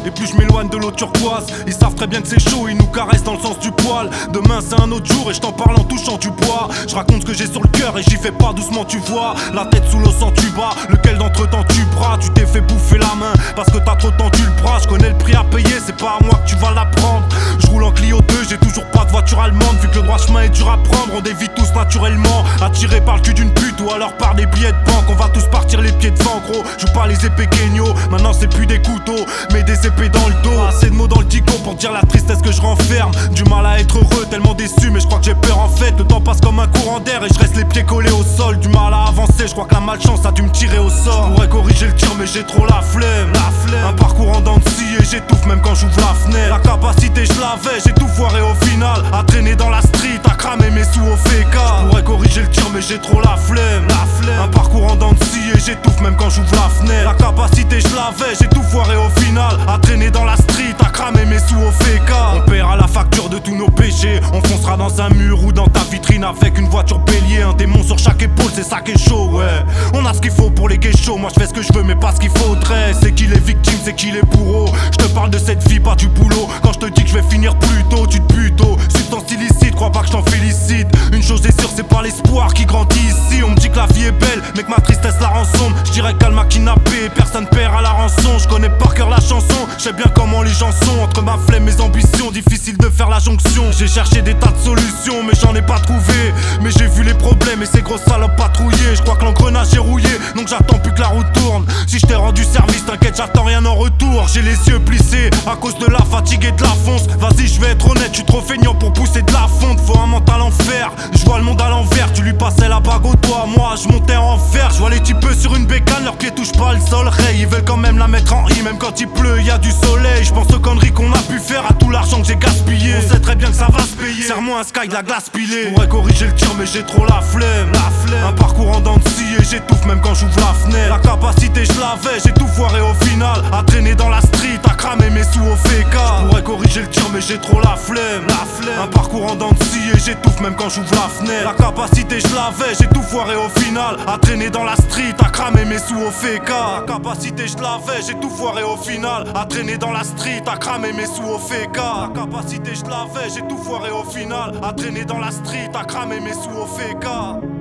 et plus je m'éloigne de l'eau turquoise. Ils savent très bien que c'est chaud, ils nous caressent dans le sens du poil. Demain c'est un autre jour et je t'en parle en touchant du bois. Je raconte ce que j'ai sur le cœur et j'y fais pas doucement, tu vois. La tête sous l'eau sans tuba, lequel d'entre temps tu bras. Tu t'es fait bouffer la main parce que t'as trop tendu le bras. Je connais le prix à payer, c'est pas à moi que tu vas l'apprendre. Je roule en Clio 2, j'ai toujours pas de voiture allemande. Vu que le droit chemin est dur à prendre, on dévie tous naturellement. Attirés par le cul d'une pute ou alors par des billets de banque. On va tous partir les pieds devant, gros. Joue pas les épées Kenyo, maintenant c'est plus des couteaux mais des épées dans le dos. Assez de mots dans le dico pour dire la tristesse que je renferme. Du mal à être heureux, tellement déçu, mais je crois que j'ai peur en fait. Le temps passe comme un courant d'air et je reste les pieds collés au sol. Du mal à avancer, je crois que la malchance a dû me tirer au sort. Je pourrais corriger le tir mais j'ai trop la flemme. Un parcours en dents de scie et j'étouffe même quand j'ouvre la fenêtre. La capacité je l'avais, j'ai tout foiré au final. À traîner dans la street, à cramer mes sous au féca. Je pourrais corriger le tir mais j'ai trop la flemme. Un parcours en dents de scie et j'étouffe même quand j'ouvre la fenêtre. La capacité je l'avais, j'ai tout foiré au final. À traîner dans la street, à cramer mes sous au féca. On paiera la facture de tous nos péchés. On foncera dans un mur ou dans ta vitrine avec une voiture bélier. Un démon sur chaque épaule, c'est ça qui est chaud, ouais. On a ce qu'il faut pour les guéchos. Moi je fais ce que je veux mais pas ce qu'il faudrait. C'est qui les victimes, c'est qui les bourreaux. Je te parle de cette vie, pas du boulot. Quand je te dis que je vais finir plus tôt, tu te butes au substance illicite, crois pas que je t'en félicite. Une chose est sûre, c'est pas l'espoir qui grandit ici. On me dit que la vie est belle, mais que ma tristesse la rend sombre. Je dirais qu'elle m'a kidnappé, personne perd à la rançon. Je connais par cœur la chanson, je sais bien comment les gens sont. Entre ma flemme et mes ambitions, difficile de faire la jonction. J'ai cherché des tas de solutions, mais j'en ai pas trouvé. Mais j'ai vu les problèmes et ces grosses salopes patrouiller. Je crois que l'engrenage est rouillé, donc j'attends plus que la roue tourne. Si je t'ai rendu service, t'inquiète, j'attends rien en retour. J'ai les yeux plissés à cause de la fatigue et de la fonce. Vas-y, je vais être honnête, je suis trop feignant pour pousser de la fonte. Faut un mental en fer, je vois le monde à l'envers. Tu lui passais la bague au doigt, moi je montais en fer. Je vois les types sur une bécane, leurs pieds touchent pas le sol. Ray, ils veulent quand même la mettre en I, même quand il pleut, y a du soleil. Je pense aux conneries qu'on a pu faire, à tout l'argent que j'ai gaspillé. On sait très bien que ça va se payer. Serre-moi un sky, de la glace pilée. Je pourrais corriger le tir, mais j'ai trop la flemme. Un parcours en dents de scie et j'étouffe même quand j'ouvre la fenêtre. La capacité, je l'avais, j'ai tout foiré au final. À traîner dans la street, à cramer mes sous au féca. Je pourrais corriger le tir, mais j'ai trop la flemme. Un parcours en dents de scie et j'étouffe même quand j'ouvre la fenêtre. La capacité, je l'avais, j'ai tout foiré au final. À traîner dans la street, à cramer mes sous au féca. La capacité, je l'avais, j'ai tout foiré au final. À traîner dans la street, à cramer mes sous au féca. La capacité, je l'avais, j'ai tout foiré au final. À traîner dans la street, à cramer mes sous au féca.